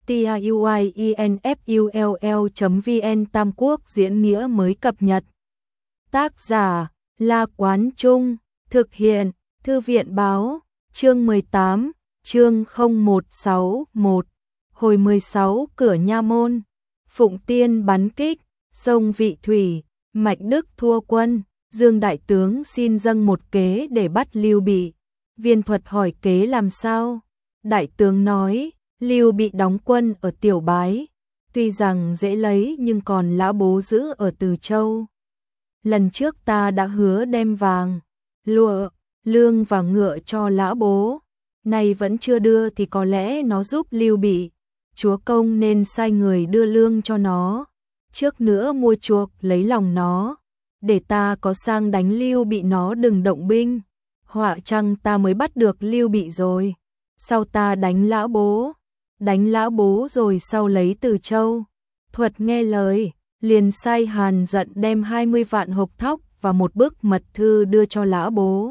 tiuinfull.vn Tam Quốc diễn nghĩa mới cập nhật. Tác giả La Quán Trung, thực hiện Thư viện Báo, chương 18, chương 0161, hồi 16 cửa nha môn, Phụng Tiên bắn kích, sông Vị Thủy, Mạnh Đức thua quân, Dương Đại Tướng xin dâng một kế để bắt Lưu Bị. Viên Thuật hỏi kế làm sao? Đại tướng nói, Lưu Bị đóng quân ở Tiểu Bái, tuy rằng dễ lấy nhưng còn Lã Bố giữ ở Từ Châu. Lần trước ta đã hứa đem vàng, lụa, lương và ngựa cho Lã Bố, nay vẫn chưa đưa thì có lẽ nó giúp Lưu Bị. Chúa công nên sai người đưa lương cho nó, trước nữa mua chuộc lấy lòng nó, để ta có sang đánh Lưu Bị nó đừng động binh. Họa chăng ta mới bắt được Lưu Bị rồi, sau ta đánh Lã Bố rồi sau lấy Từ Châu. Thuật nghe lời, liền sai Hàn Dận đem 20 vạn hộp thóc và một bức mật thư đưa cho Lã Bố.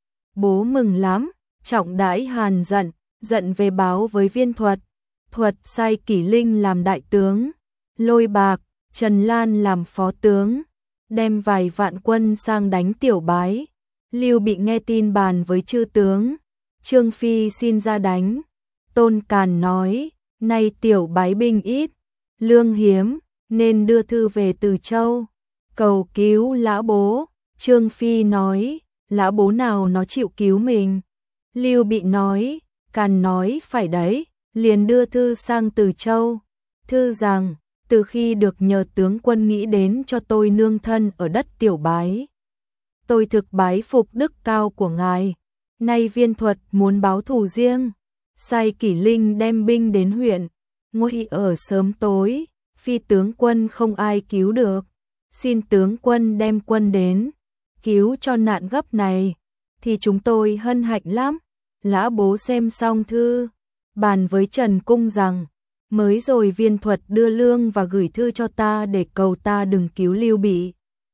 Bố mừng lắm, trọng đãi Hàn Dận, Dận về báo với Viên Thuật. Thuật sai Kỷ Linh làm đại tướng, Lôi Bạc, Trần Lan làm phó tướng, đem vài vạn quân sang đánh Tiểu Bái. Lưu Bị nghe tin bàn với chư tướng, Trương Phi xin ra đánh. Tôn Càn nói, nay Tiểu Bái binh ít, lương hiếm, nên đưa thư về Từ Châu, cầu cứu Lã Bố. Trương Phi nói, Lã Bố nào nó chịu cứu mình. Lưu Bị nói, Càn nói phải đấy, liền đưa thư sang Từ Châu. Thư rằng, từ khi được nhờ tướng quân nghĩ đến cho tôi nương thân ở đất Tiểu Bái, tôi thực bái phục đức cao của ngài. Nay Viên Thuật muốn báo thù riêng, sai Kỷ Linh đem binh đến huyện Ngụy ở sớm tối, phi tướng quân không ai cứu được, xin tướng quân đem quân đến cứu cho nạn gấp này, thì chúng tôi hân hạnh lắm. Lã Bố xem xong thư, bàn với Trần Cung rằng, mới rồi Viên Thuật đưa lương và gửi thư cho ta để cầu ta đừng cứu Lưu Bị.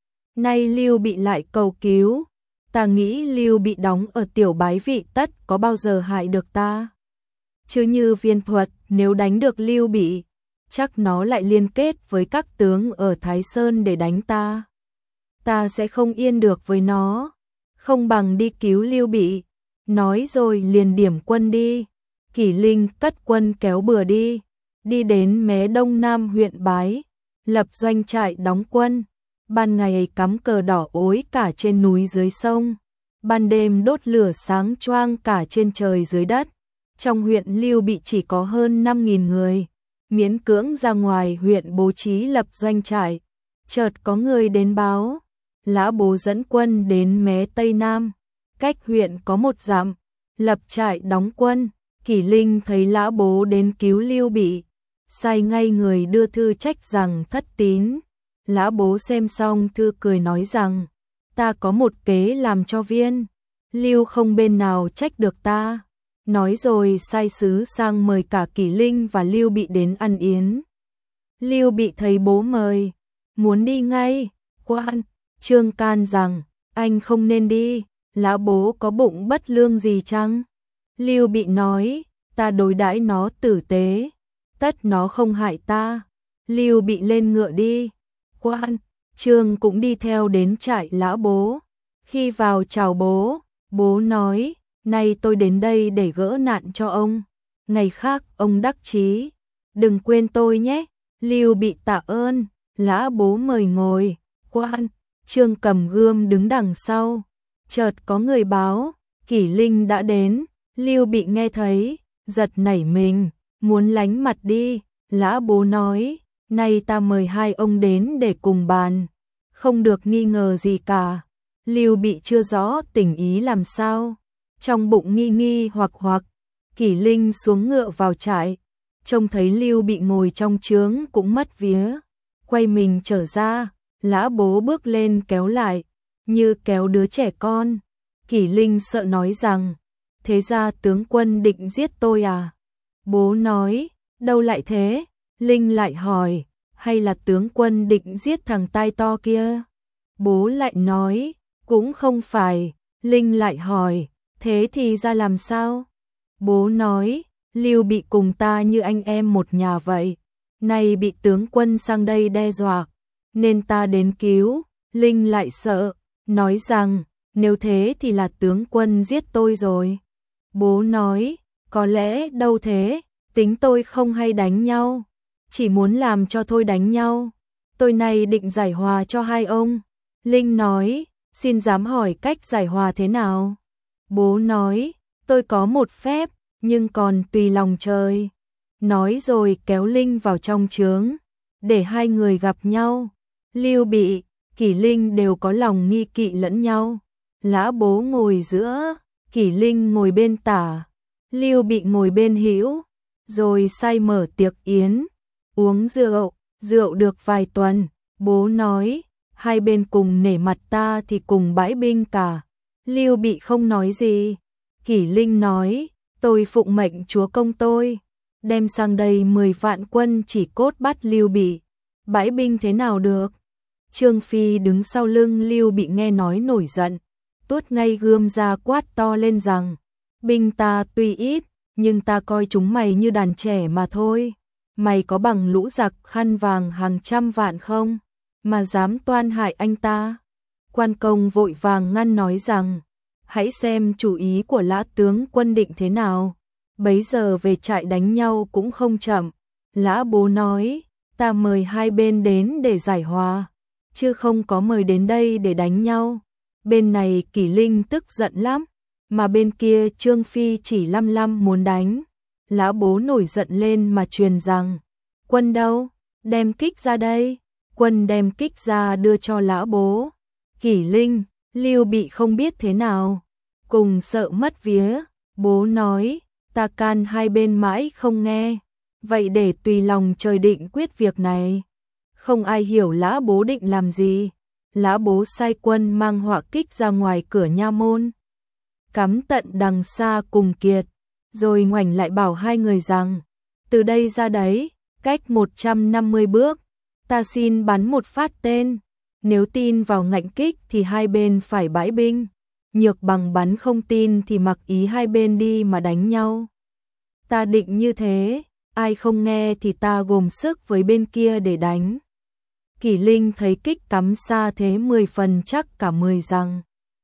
Nay Lưu Bị lại cầu cứu, ta nghĩ Lưu Bị đóng ở Tiểu Bái vị tất có bao giờ hại được ta. Chứ như Viên Thuật nếu đánh được Lưu Bị, chắc nó lại liên kết với các tướng ở Thái Sơn để đánh ta. Ta sẽ không yên được với nó, không bằng đi cứu Lưu Bị. Nói rồi liền điểm quân đi. Kỷ Linh cất quân kéo bừa đi đến mé đông nam huyện Bái, lập doanh trại đóng quân. Ban ngày cắm cờ đỏ ối cả trên núi dưới sông, ban đêm đốt lửa sáng choang cả trên trời dưới đất. Trong huyện Lưu Bị chỉ có hơn 5.000 người, miễn cưỡng ra ngoài huyện bố trí lập doanh trại. Chợt có người đến báo, Lã Bố dẫn quân đến mé tây nam, cách huyện có 1 dặm, lập trại đóng quân. Kỷ Linh thấy Lã Bố đến cứu Lưu Bị, sai ngay người đưa thư trách rằng thất tín. Lã Bố xem xong thư cười nói rằng, ta có một kế làm cho Viên Lưu không bên nào trách được ta. Nói rồi sai sứ sang mời cả Kỷ Linh và Lưu Bị đến ăn yến. Lưu Bị thấy bố mời, muốn đi ngay. Quan Trương can rằng, anh không nên đi, Lã Bố có bụng bất lương gì chăng? Lưu Bị nói, ta đối đãi nó tử tế, tất nó không hại ta. Lưu Bị lên ngựa đi. Quan Trương cũng đi theo đến trại Lã Bố. Khi vào chào bố, bố nói, nay tôi đến đây để gỡ nạn cho ông, ngày khác ông đắc chí, đừng quên tôi nhé. Lưu Bị tạ ơn. Lã Bố mời ngồi. Quan Trương cầm gươm đứng đằng sau. Chợt có người báo, Kỷ Linh đã đến. Lưu Bị nghe thấy, giật nảy mình, muốn lánh mặt đi. Lã Bố nói, nay ta mời hai ông đến để cùng bàn, không được nghi ngờ gì cả. Lưu Bị chưa rõ tình ý làm sao, trong bụng nghi hoặc. Kỷ Linh xuống ngựa vào trại, trông thấy Lưu Bị ngồi trong trướng cũng mất vía, quay mình trở ra. Lã Bố bước lên kéo lại, như kéo đứa trẻ con. Kỷ Linh sợ nói rằng, thế ra tướng quân định giết tôi à? Bố nói, đâu lại thế? Linh lại hỏi, hay là tướng quân định giết thằng tai to kia? Bố lại nói, cũng không phải. Linh lại hỏi, thế thì ra làm sao? Bố nói, Lưu Bị cùng ta như anh em một nhà vậy, nay bị tướng quân sang đây đe dọa, nên ta đến cứu. Linh lại sợ, nói rằng, nếu thế thì là tướng quân giết tôi rồi. Bố nói, có lẽ đâu thế, tính tôi không hay đánh nhau, chỉ muốn làm cho thôi đánh nhau. Tôi này định giải hòa cho hai ông. Linh nói, xin dám hỏi cách giải hòa thế nào? Bố nói, tôi có một phép, nhưng còn tùy lòng trời. Nói rồi kéo Linh vào trong trướng, để hai người gặp nhau. Lưu Bị, Kỷ Linh đều có lòng nghi kỵ lẫn nhau. Lã Bố ngồi giữa, Kỷ Linh ngồi bên tả, Lưu Bị ngồi bên hữu, rồi sai mở tiệc yến, uống rượu được vài tuần. Bố nói, hai bên cùng nể mặt ta thì cùng bãi binh cả. Lưu Bị không nói gì. Kỷ Linh nói, tôi phụng mệnh chúa công tôi, đem sang đây 10 vạn quân chỉ cốt bắt Lưu Bị, bãi binh thế nào được? Trương Phi đứng sau lưng Lưu Bị nghe nói nổi giận, tuốt ngay gươm ra quát to lên rằng, binh ta tuy ít, nhưng ta coi chúng mày như đàn trẻ mà thôi. Mày có bằng lũ giặc khăn vàng hàng trăm vạn không, mà dám toan hại anh ta? Quan Công vội vàng ngăn nói rằng, hãy xem chủ ý của Lã tướng quân định thế nào, bấy giờ về trại đánh nhau cũng không chậm. Lã Bố nói, ta mời hai bên đến để giải hòa, chứ không có mời đến đây để đánh nhau. Bên này Kỷ Linh tức giận lắm, mà bên kia Trương Phi chỉ lăm muốn đánh. Lã Bố nổi giận lên mà truyền rằng, quân đâu, đem kích ra đây. Quân đem kích ra đưa cho Lã Bố. Kỷ Linh, Lưu Bị không biết thế nào, cùng sợ mất vía. Bố nói, ta can hai bên mãi không nghe, vậy để tùy lòng trời định quyết việc này. Không ai hiểu Lã Bố định làm gì. Lã Bố sai quân mang họa kích ra ngoài cửa nha môn, cắm tận đằng xa cùng kiệt, rồi ngoảnh lại bảo hai người rằng, từ đây ra đấy, cách 150 bước, ta xin bắn một phát tên, nếu tin vào ngạnh kích thì hai bên phải bãi binh, nhược bằng bắn không tin thì mặc ý hai bên đi mà đánh nhau. Ta định như thế, ai không nghe thì ta gồm sức với bên kia để đánh. Kỷ Linh thấy kích cắm xa thế 10 phần chắc cả 10 rằng,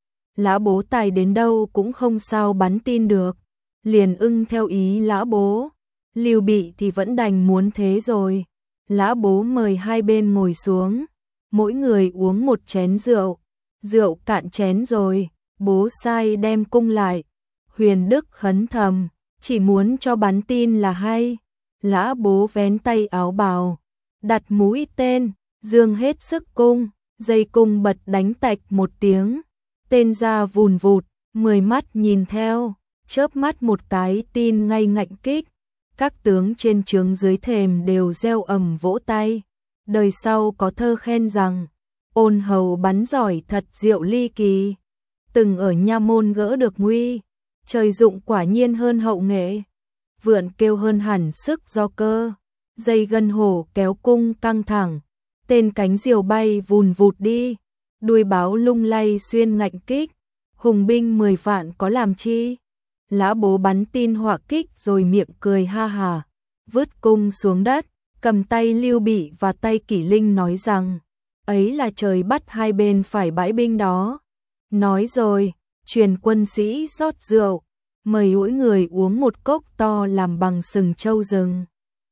Lã Bố tài đến đâu cũng không sao bắn tin được, liền ưng theo ý Lã Bố. Lưu Bị thì vẫn đành muốn thế rồi. Lã Bố mời hai bên ngồi xuống, mỗi người uống một chén rượu. Rượu cạn chén rồi, bố sai đem cung lại. Huyền Đức khấn thầm, chỉ muốn cho bắn tin là hay. Lã Bố vén tay áo bào, đặt mũi tên, dương hết sức cung, dây cung bật đánh tạch một tiếng. Tên ra vùn vụt, 10 mắt nhìn theo, chớp mắt một cái tin ngay ngạnh kích. Các tướng trên trướng dưới thềm đều reo ầm vỗ tay. Đời sau có thơ khen rằng, ôn hầu bắn giỏi thật diệu ly kỳ, từng ở nha môn gỡ được nguy, trời dụng quả nhiên hơn hậu nghệ, vượn kêu hơn hẳn sức do cơ, dây gân hổ kéo cung căng thẳng, tên cánh diều bay vùn vụt đi, đuôi báo lung lay xuyên ngạnh kích, hùng binh 10 vạn có làm chi. Lã Bố bắn tin họa kích rồi miệng cười ha hà, vứt cung xuống đất, cầm tay Lưu Bị và tay Kỷ Linh nói rằng, ấy là trời bắt hai bên phải bãi binh đó. Nói rồi, truyền quân sĩ rót rượu, mời mỗi người uống một cốc to làm bằng sừng trâu rừng.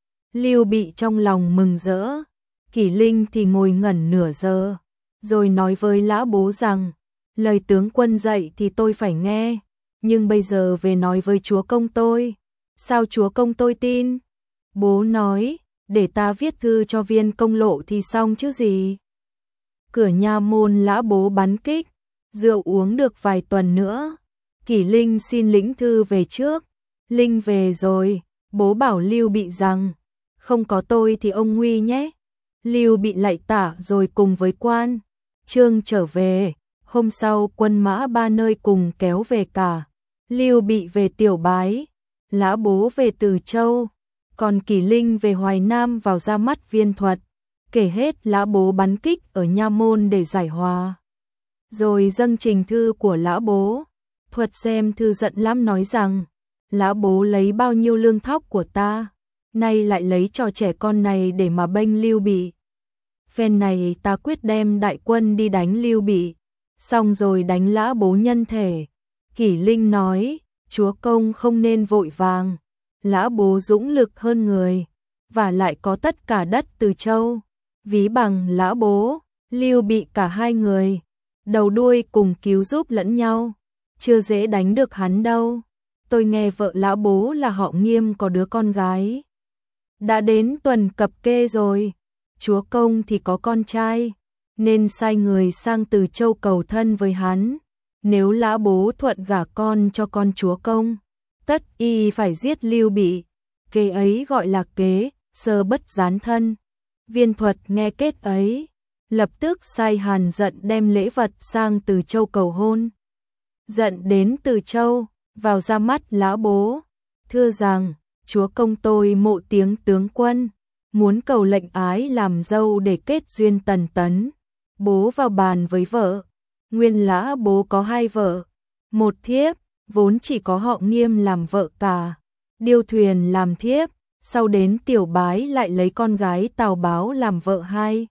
Lưu Bị trong lòng mừng rỡ, Kỷ Linh thì ngồi ngẩn nửa giờ, rồi nói với Lã Bố rằng, lời tướng quân dạy thì tôi phải nghe, nhưng bây giờ về nói với chúa công tôi, sao chúa công tôi tin? Bố nói, để ta viết thư cho Viên Công Lộ thì xong chứ gì. Cửa nha môn Lã Bố bắn kích, rượu uống được vài tuần nữa. Kỷ Linh xin lĩnh thư về trước. Linh về rồi, bố bảo Lưu Bị rằng, không có tôi thì ông nguy nhé. Lưu Bị lạy tả rồi cùng với quan Trương trở về. Hôm sau quân mã ba nơi cùng kéo về cả. Lưu Bị về Tiểu Bái, Lã Bố về Từ Châu, còn Kỷ Linh về Hoài Nam vào ra mắt Viên Thuật, kể hết Lã Bố bắn kích ở nha môn để giải hòa. Rồi dâng trình thư của Lã Bố. Thuật xem thư giận lắm nói rằng, Lã bố lấy bao nhiêu lương thóc của ta, nay lại lấy trò trẻ con này để mà bênh Lưu Bị. Phen này ta quyết đem đại quân đi đánh Lưu Bị, xong rồi đánh Lã bố nhân thể. Kỷ Linh nói, chúa công không nên vội vàng, Lã bố dũng lực hơn người, và lại có tất cả đất Từ Châu, ví bằng Lã bố, Lưu Bị cả hai người, đầu đuôi cùng cứu giúp lẫn nhau, chưa dễ đánh được hắn đâu. Tôi nghe vợ Lã bố là họ Nghiêm có đứa con gái, đã đến tuần cập kê rồi, chúa công thì có con trai, nên sai người sang Từ Châu cầu thân với hắn. Nếu Lã bố thuận gả con cho con chúa công, tất y phải giết Lưu Bị. Kế ấy gọi là kế sơ bất gián thân. Viên Thuật nghe kết ấy, lập tức sai Hàn Dận đem lễ vật sang Từ Châu cầu hôn. Dận đến Từ Châu, vào ra mắt Lã bố, thưa rằng, chúa công tôi mộ tiếng tướng quân, muốn cầu lệnh ái làm dâu để kết duyên Tần Tấn. Bố vào bàn với vợ. Nguyên Lã bố có hai vợ, một thiếp, vốn chỉ có họ Nghiêm làm vợ cả, Điêu Thuyền làm thiếp, sau đến Tiểu Bái lại lấy con gái Tào Báo làm vợ hai.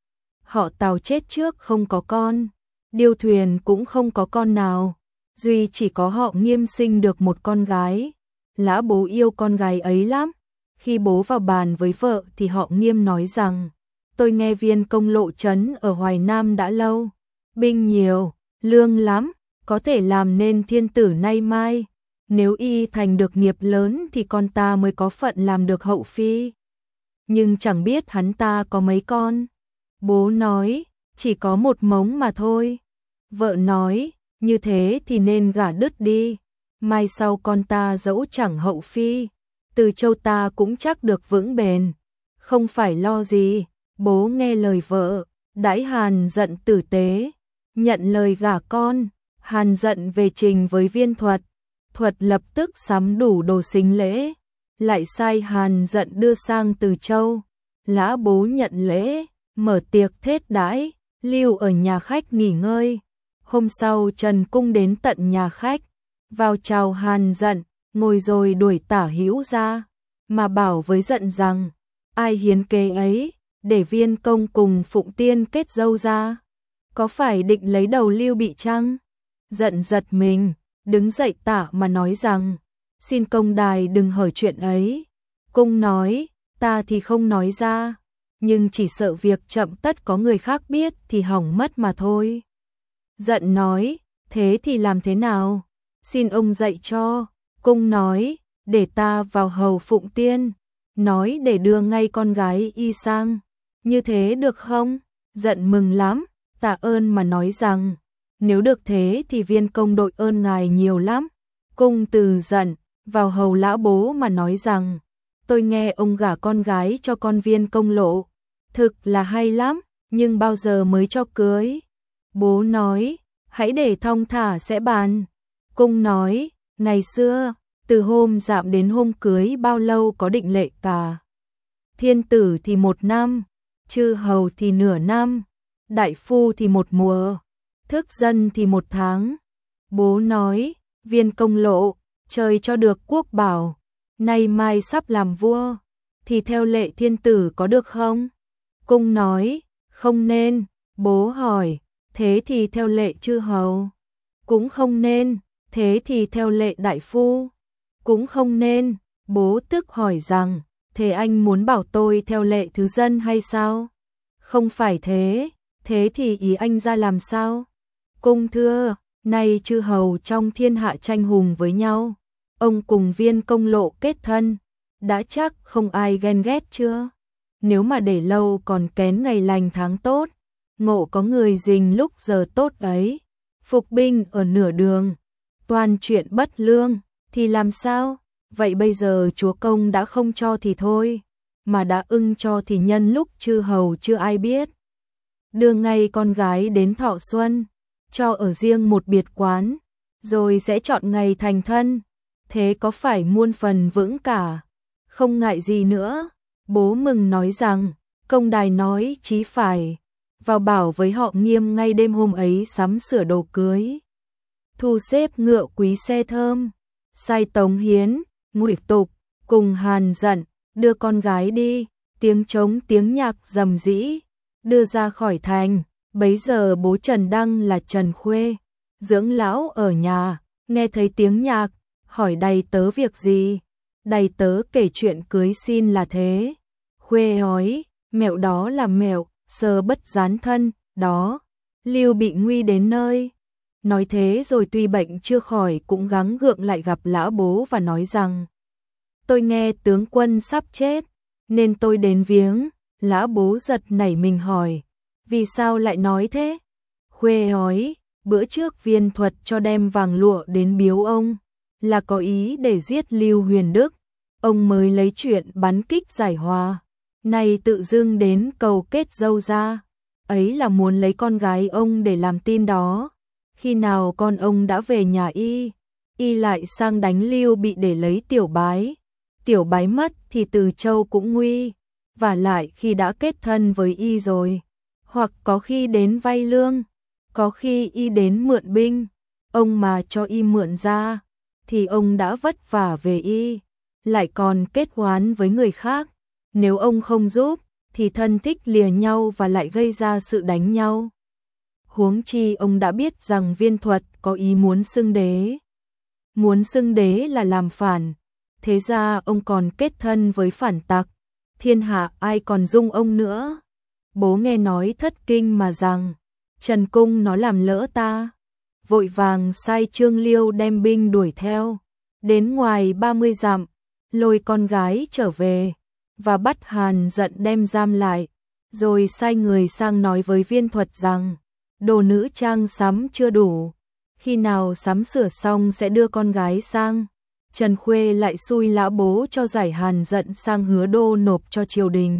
Họ Tào chết trước không có con, Điêu Thuyền cũng không có con nào, duy chỉ có họ Nghiêm sinh được một con gái. Lã bố yêu con gái ấy lắm. Khi bố vào bàn với vợ thì họ Nghiêm nói rằng, tôi nghe Viên công lộ trấn ở Hoài Nam đã lâu, binh nhiều, lương lắm, có thể làm nên thiên tử nay mai. Nếu y thành được nghiệp lớn thì con ta mới có phận làm được hậu phi. Nhưng chẳng biết hắn ta có mấy con. Bố nói, chỉ có một mống mà thôi. Vợ nói, như thế thì nên gả đứt đi. Mai sau con ta dẫu chẳng hậu phi, Từ Châu ta cũng chắc được vững bền. Không phải lo gì, bố nghe lời vợ, đãi Hàn Dận tử tế. Nhận lời gả con, Hàn Dận về trình với Viên Thuật. Thuật lập tức sắm đủ đồ sính lễ, lại sai Hàn Dận đưa sang Từ Châu. Lã bố nhận lễ, mở tiệc thết đãi, lưu ở nhà khách nghỉ ngơi. Hôm sau Trần Cung đến tận nhà khách, vào chào Hàn Dận, ngồi rồi đuổi Tả Hữu ra, mà bảo với Dận rằng, ai hiến kế ấy, để Viên công cùng Phụng Tiên kết dâu ra. Có phải định lấy đầu Lưu Bị chăng? Dận giật mình, đứng dậy tả mà nói rằng, xin công đài đừng hở chuyện ấy. Cung nói, ta thì không nói ra, nhưng chỉ sợ việc chậm tất có người khác biết thì hỏng mất mà thôi. Dận nói, thế thì làm thế nào? Xin ông dạy cho. Cung nói, để ta vào hầu Phụng Tiên, nói để đưa ngay con gái y sang. Như thế được không? Dận mừng lắm, tạ ơn mà nói rằng, nếu được thế thì Viên công đội ơn ngài nhiều lắm. Cung từ Dận, vào hầu Lã bố mà nói rằng, tôi nghe ông gả con gái cho con Viên công lộ, thực là hay lắm, nhưng bao giờ mới cho cưới? Bố nói, hãy để thong thả sẽ bàn. Cung nói, ngày xưa, từ hôm dạm đến hôm cưới bao lâu có định lệ cả. Thiên tử thì 1 năm, chư hầu thì nửa năm, đại phu thì 1 mùa, thức dân thì 1 tháng. Bố nói, Viên công lộ, trời cho được quốc bảo, nay mai sắp làm vua, thì theo lệ thiên tử có được không? Cung nói, không nên. Bố hỏi, thế thì theo lệ chư hầu? Cũng không nên. Thế thì theo lệ đại phu? Cũng không nên. Bố tức hỏi rằng, thế anh muốn bảo tôi theo lệ thứ dân hay sao? Không phải thế, thế thì ý anh ra làm sao? Cung thưa, nay chư hầu trong thiên hạ tranh hùng với nhau, ông cùng Viên công lộ kết thân, đã chắc không ai ghen ghét chưa? Nếu mà để lâu còn kén ngày lành tháng tốt, ngộ có người rình lúc giờ tốt ấy, phục binh ở nửa đường, toàn chuyện bất lương, thì làm sao? Vậy bây giờ chúa công đã không cho thì thôi, mà đã ưng cho thì nhân lúc chư hầu chưa ai biết. Đưa ngay con gái đến thọ xuân, cho ở riêng một biệt quán, rồi sẽ chọn ngày thành thân, thế có phải muôn phần vững cả, không ngại gì nữa. Bố mừng nói rằng, công đài nói chí phải, vào bảo với họ Nghiêm ngay đêm hôm ấy sắm sửa đồ cưới, thu xếp ngựa quý xe thơm, sai Tống Hiến, Ngụy Tục cùng Hàn Dận đưa con gái đi, tiếng trống tiếng nhạc rầm rĩ đưa ra khỏi thành. Bấy giờ bố Trần Đăng là Trần Khuê, dưỡng lão ở nhà, nghe thấy tiếng nhạc, hỏi đầy tớ việc gì. Đầy tớ kể chuyện cưới xin là thế. Khuê nói, mẹo đó là mẹo sơ bất gián thân, đó Lưu bị nguy đến nơi. Nói thế rồi tuy bệnh chưa khỏi cũng gắng gượng lại gặp lão bố và nói rằng: tôi nghe tướng quân sắp chết, nên tôi đến viếng. Lão bố giật nảy mình hỏi: vì sao lại nói thế? Khuê nói: bữa trước Viên Thuật cho đem vàng lụa đến biếu ông, là có ý để giết Lưu Huyền Đức. Ông mới lấy chuyện bắn kích giải hòa, nay tự dưng đến cầu kết dâu ra. Ấy là muốn lấy con gái ông để làm tin đó. Khi nào con ông đã về nhà y lại sang đánh Lưu bị để lấy Tiểu Bái. Tiểu Bái mất thì Từ Châu cũng nguy, và lại khi đã kết thân với y rồi, hoặc có khi đến vay lương, có khi y đến mượn binh, ông mà cho y mượn ra, thì ông đã vất vả về y, lại còn kết oán với người khác. Nếu ông không giúp, thì thân thích lìa nhau và lại gây ra sự đánh nhau. Huống chi ông đã biết rằng Viên Thuật có ý muốn xưng đế. Muốn xưng đế là làm phản, thế ra ông còn kết thân với phản tặc, thiên hạ ai còn dung ông nữa. Bố nghe nói thất kinh mà rằng: Trần Cung nó làm lỡ ta. Vội vàng sai Trương Liêu đem binh đuổi theo, đến ngoài 30 dặm, lôi con gái trở về, và bắt Hàn Dận đem giam lại, rồi sai người sang nói với Viên Thuật rằng: đồ nữ trang sắm chưa đủ, khi nào sắm sửa xong sẽ đưa con gái sang. Trần Khuê lại xui lão bố cho giải Hàn Dận sang Hứa Đô nộp cho triều đình.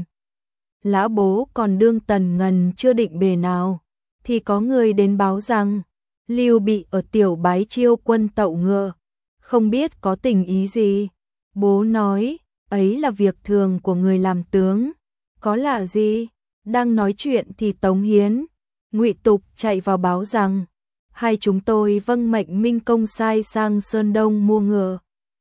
Lão bố còn đương tần ngần chưa định bề nào, thì có người đến báo rằng Lưu bị ở Tiểu Bái chiêu quân tậu ngựa, không biết có tình ý gì. Bố nói, ấy là việc thường của người làm tướng, có lạ gì. Đang nói chuyện thì Tống Hiến, Ngụy Tục chạy vào báo rằng: hai chúng tôi vâng mệnh Minh Công sai sang Sơn Đông mua ngựa,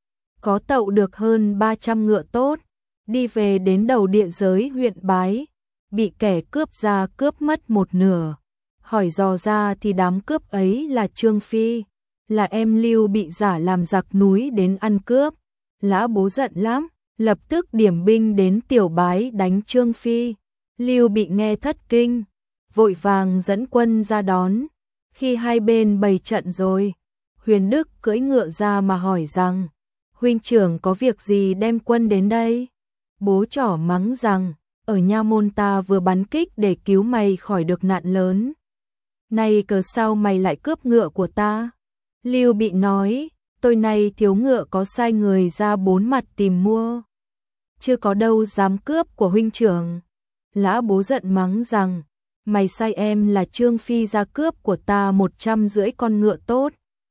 có tậu được hơn 300 ngựa tốt, đi về đến đầu địa giới huyện Bái, bị kẻ cướp ra cướp mất một nửa. Hỏi dò ra thì đám cướp ấy là Trương Phi, là em Lưu bị giả làm giặc núi đến ăn cướp. Lão bố giận lắm, lập tức điểm binh đến Tiểu Bái đánh Trương Phi. Lưu bị nghe thất kinh, vội vàng dẫn quân ra đón. Khi hai bên bày trận rồi, Huyền Đức cưỡi ngựa ra mà hỏi rằng: huynh trưởng có việc gì đem quân đến đây? Bố trỏ mắng rằng: ở nha môn ta vừa bắn kích để cứu mày khỏi được nạn lớn, nay cớ sao mày lại cướp ngựa của ta? Lưu bị nói: tôi nay thiếu ngựa có sai người ra bốn mặt tìm mua, chưa có đâu dám cướp của huynh trưởng. Lã bố giận mắng rằng: mày sai em là Trương Phi ra cướp của ta 150 con ngựa tốt,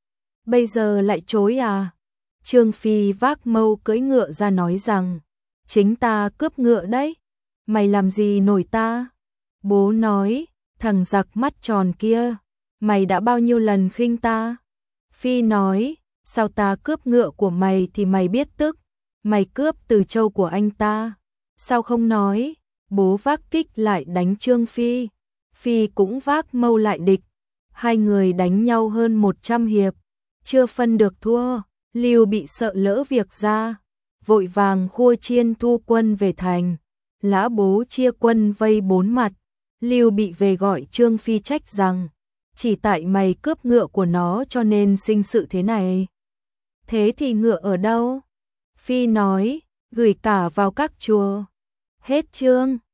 bây giờ lại chối à? Trương Phi vác mâu cưỡi ngựa ra nói rằng: chính ta cướp ngựa đấy, mày làm gì nổi ta? Bố nói: thằng giặc mắt tròn kia, mày đã bao nhiêu lần khinh ta? Phi nói: sao ta cướp ngựa của mày thì mày biết tức, mày cướp Từ Châu của anh ta, sao không nói? Bố vác kích lại đánh Trương Phi, Phi cũng vác mâu lại địch, hai người đánh nhau hơn 100 hiệp, chưa phân được thua. Lưu bị sợ lỡ việc ra, vội vàng khua chiên thu quân về thành. Lã bố chia quân vây bốn mặt. Lưu bị về gọi Trương Phi trách rằng: chỉ tại mày cướp ngựa của nó cho nên sinh sự thế này. Thế thì ngựa ở đâu? Phi nói: gửi cả vào các chùa. Hết chương.